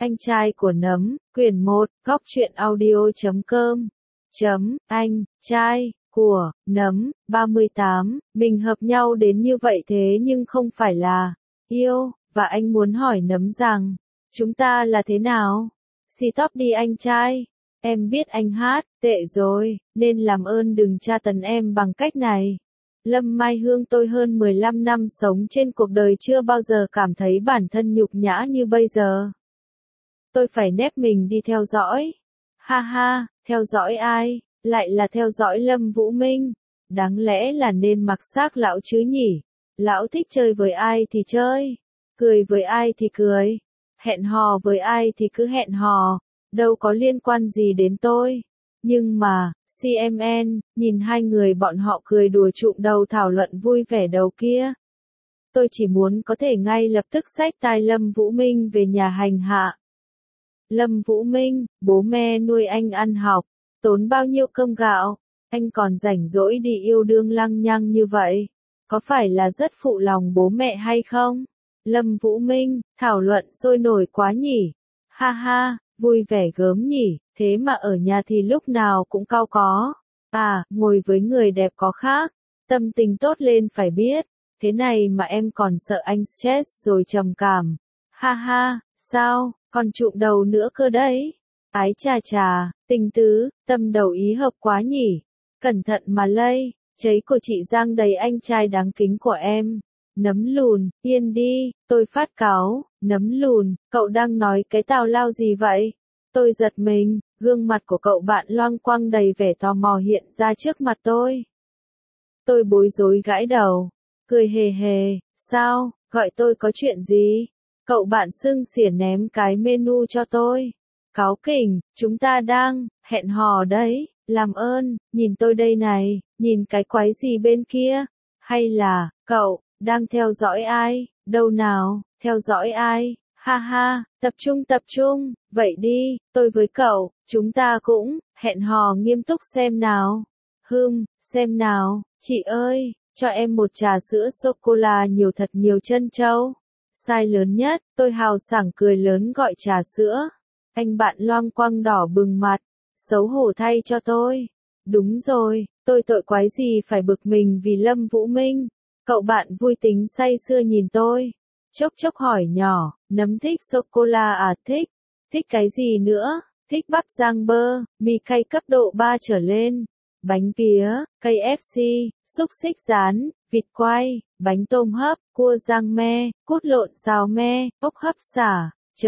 Anh trai của nấm, quyển 1, góc truyện audio.com. Anh trai của nấm, 38, mình hợp nhau đến như vậy thế nhưng không phải là yêu, và anh muốn hỏi nấm rằng, chúng ta là thế nào? Stop đi anh trai, em biết anh hát tệ rồi, nên làm ơn đừng tra tấn em bằng cách này. Lâm Mai Hương, tôi hơn 15 năm sống trên cuộc đời chưa bao giờ cảm thấy bản thân nhục nhã như bây giờ. Tôi phải nép mình đi theo dõi. Ha ha, theo dõi ai? Lại là theo dõi Lâm Vũ Minh. Đáng lẽ là nên mặc xác lão chứ nhỉ? Lão thích chơi với ai thì chơi, cười với ai thì cười, hẹn hò với ai thì cứ hẹn hò, đâu có liên quan gì đến tôi. Nhưng mà, CMN, nhìn hai người bọn họ cười đùa trụm đầu thảo luận vui vẻ đầu kia. Tôi chỉ muốn có thể ngay lập tức xách tai Lâm Vũ Minh về nhà hành hạ. Lâm Vũ Minh, bố mẹ nuôi anh ăn học, tốn bao nhiêu cơm gạo, anh còn rảnh rỗi đi yêu đương lăng nhăng như vậy, có phải là rất phụ lòng bố mẹ hay không? Lâm Vũ Minh, thảo luận sôi nổi quá nhỉ, ha ha, vui vẻ gớm nhỉ, thế mà ở nhà thì lúc nào cũng cau có, ngồi với người đẹp có khác, tâm tình tốt lên phải biết, thế này mà em còn sợ anh stress rồi trầm cảm, ha ha, sao? Còn trụm đầu nữa cơ đấy. Ái chà chà, tình tứ, tâm đầu ý hợp quá nhỉ. Cẩn thận mà lây, cháy của chị Giang đầy anh trai đáng kính của em. Nấm lùn, yên đi, tôi phát cáu. Nấm lùn, cậu đang nói cái tào lao gì vậy? Tôi giật mình, gương mặt của cậu bạn loang quang đầy vẻ tò mò hiện ra trước mặt tôi. Tôi bối rối gãi đầu, cười hề hề, sao, gọi tôi có chuyện gì? Cậu bạn xưng xỉa ném cái menu cho tôi. Cáu kỉnh, chúng ta đang hẹn hò đấy, làm ơn, nhìn tôi đây này, nhìn cái quái gì bên kia? Hay là, cậu, đang theo dõi ai? Đâu nào, theo dõi ai? Ha ha, tập trung, vậy đi, tôi với cậu, chúng ta cũng hẹn hò nghiêm túc xem nào. Xem nào, chị ơi, cho em một trà sữa sô-cô-la nhiều thật nhiều trân châu. Sai lớn nhất, tôi hào sảng cười lớn gọi trà sữa. Anh bạn loang quang đỏ bừng mặt, xấu hổ thay cho tôi. Đúng rồi, tôi tội quái gì phải bực mình vì Lâm Vũ Minh. Cậu bạn vui tính say sưa nhìn tôi. Chốc chốc hỏi nhỏ, nấm thích sô-cô-la à? Thích. Thích cái gì nữa? Thích bắp rang bơ, mì cay cấp độ 3 trở lên. Bánh pía, KFC, xúc xích rán, vịt quay, bánh tôm hấp, cua rang me, cút lộn xào me, ốc hấp xả,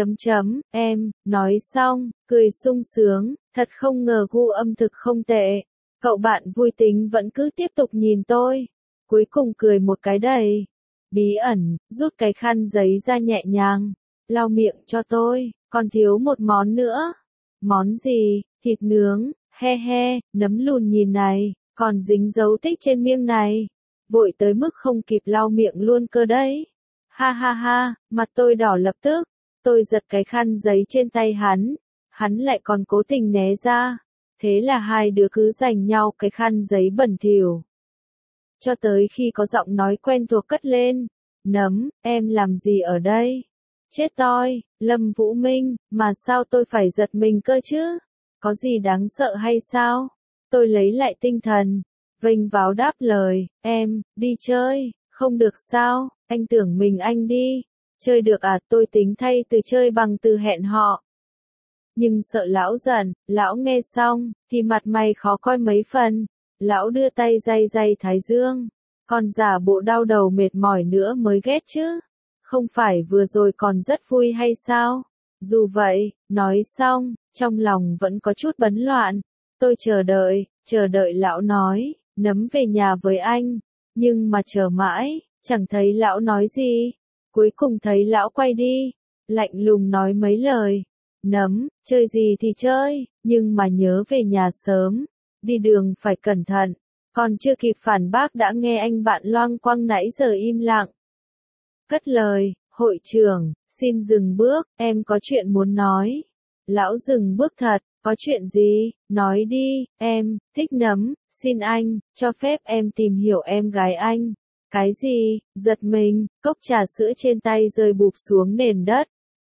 em, nói xong, cười sung sướng, thật không ngờ gu âm thực không tệ. Cậu bạn vui tính vẫn cứ tiếp tục nhìn tôi, cuối cùng cười một cái đầy bí ẩn, rút cái khăn giấy ra nhẹ nhàng, lau miệng cho tôi, còn thiếu một món nữa. Món gì? Thịt nướng. He he, nấm lùn nhìn này, còn dính dấu tích trên miệng này. Vội tới mức không kịp lau miệng luôn cơ đấy. Ha ha ha, mặt tôi đỏ lập tức. Tôi giật cái khăn giấy trên tay hắn lại còn cố tình né ra. Thế là hai đứa cứ giành nhau cái khăn giấy bẩn thỉu. Cho tới khi có giọng nói quen thuộc cất lên. Nấm, em làm gì ở đây? Chết toi, Lâm Vũ Minh, mà sao tôi phải giật mình cơ chứ? Có gì đáng sợ hay sao? Tôi lấy lại tinh thần, vênh váo đáp lời, em, đi chơi, không được sao, anh tưởng mình anh đi. Chơi được à? Tôi tính thay từ chơi bằng từ hẹn hò. Nhưng sợ lão giận, lão nghe xong, thì mặt mày khó coi mấy phần. Lão đưa tay day thái dương, còn giả bộ đau đầu mệt mỏi nữa mới ghét chứ. Không phải vừa rồi còn rất vui hay sao? Dù vậy, nói xong, trong lòng vẫn có chút bấn loạn. Tôi chờ đợi lão nói, nấm về nhà với anh. Nhưng mà chờ mãi, chẳng thấy lão nói gì. Cuối cùng thấy lão quay đi, lạnh lùng nói mấy lời. Nấm, chơi gì thì chơi, nhưng mà nhớ về nhà sớm. Đi đường phải cẩn thận. Còn chưa kịp phản bác đã nghe anh bạn loang quang nãy giờ im lặng. Cất lời, hội trưởng, xin dừng bước, em có chuyện muốn nói. Lão dừng bước thật, có chuyện gì, nói đi, em, thích nấm, xin anh, cho phép em tìm hiểu em gái anh. Cái gì, giật mình, cốc trà sữa trên tay rơi bụp xuống nền đất.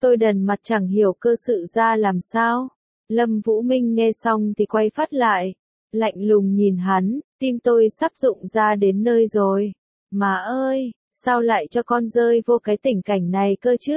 Tôi đần mặt chẳng hiểu cơ sự ra làm sao. Lâm Vũ Minh nghe xong thì quay phát lại, lạnh lùng nhìn hắn, tim tôi sắp rụng ra đến nơi rồi. Má ơi, sao lại cho con rơi vô cái tình cảnh này cơ chứ?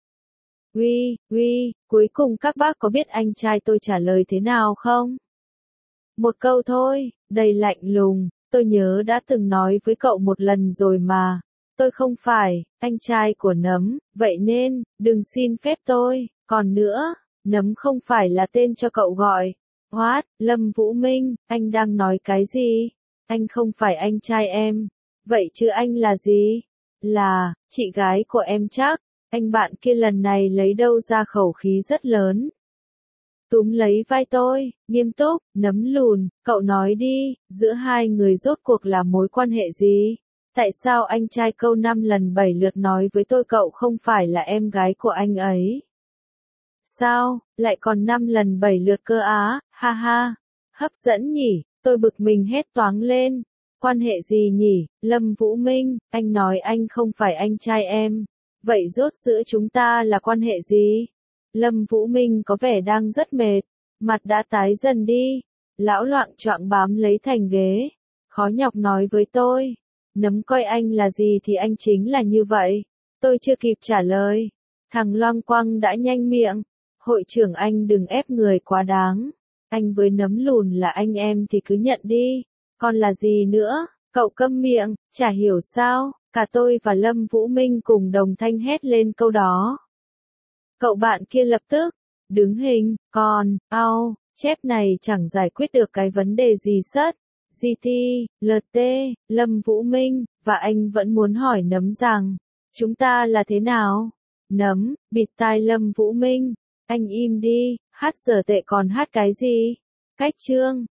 Uy, cuối cùng các bác có biết anh trai tôi trả lời thế nào không? Một câu thôi, đầy lạnh lùng, tôi nhớ đã từng nói với cậu một lần rồi mà. Tôi không phải anh trai của Nấm, vậy nên, đừng xin phép tôi. Còn nữa, Nấm không phải là tên cho cậu gọi. What, Lâm Vũ Minh, anh đang nói cái gì? Anh không phải anh trai em. Vậy chứ anh là gì? Là, chị gái của em chắc. Anh bạn kia lần này lấy đâu ra khẩu khí rất lớn. Túm lấy vai tôi, nghiêm túc, Nấm lùn, cậu nói đi, giữa hai người rốt cuộc là mối quan hệ gì? Tại sao anh trai câu 5 lần 7 lượt nói với tôi cậu không phải là em gái của anh ấy? Sao, lại còn 5 lần 7 lượt cơ á, ha ha, hấp dẫn nhỉ, tôi bực mình hét toáng lên. Quan hệ gì nhỉ, Lâm Vũ Minh, anh nói anh không phải anh trai em. Vậy rốt giữa chúng ta là quan hệ gì? Lâm Vũ Minh có vẻ đang rất mệt, mặt đã tái dần đi. Lão loạng choạng bám lấy thành ghế, khó nhọc nói với tôi. Nấm coi anh là gì thì anh chính là như vậy. Tôi chưa kịp trả lời, thằng loang quăng đã nhanh miệng. Hội trưởng anh đừng ép người quá đáng. Anh với Nấm lùn là anh em thì cứ nhận đi. Còn là gì nữa? Cậu câm miệng, chả hiểu sao. Cả tôi và Lâm Vũ Minh cùng đồng thanh hét lên câu đó. Cậu bạn kia lập tức đứng hình, còn, chép này chẳng giải quyết được cái vấn đề gì sất. GT, LT, Lâm Vũ Minh, và anh vẫn muốn hỏi Nấm rằng, chúng ta là thế nào? Nấm, bịt tai Lâm Vũ Minh, anh im đi, hát giờ tệ còn hát cái gì? Cách chương.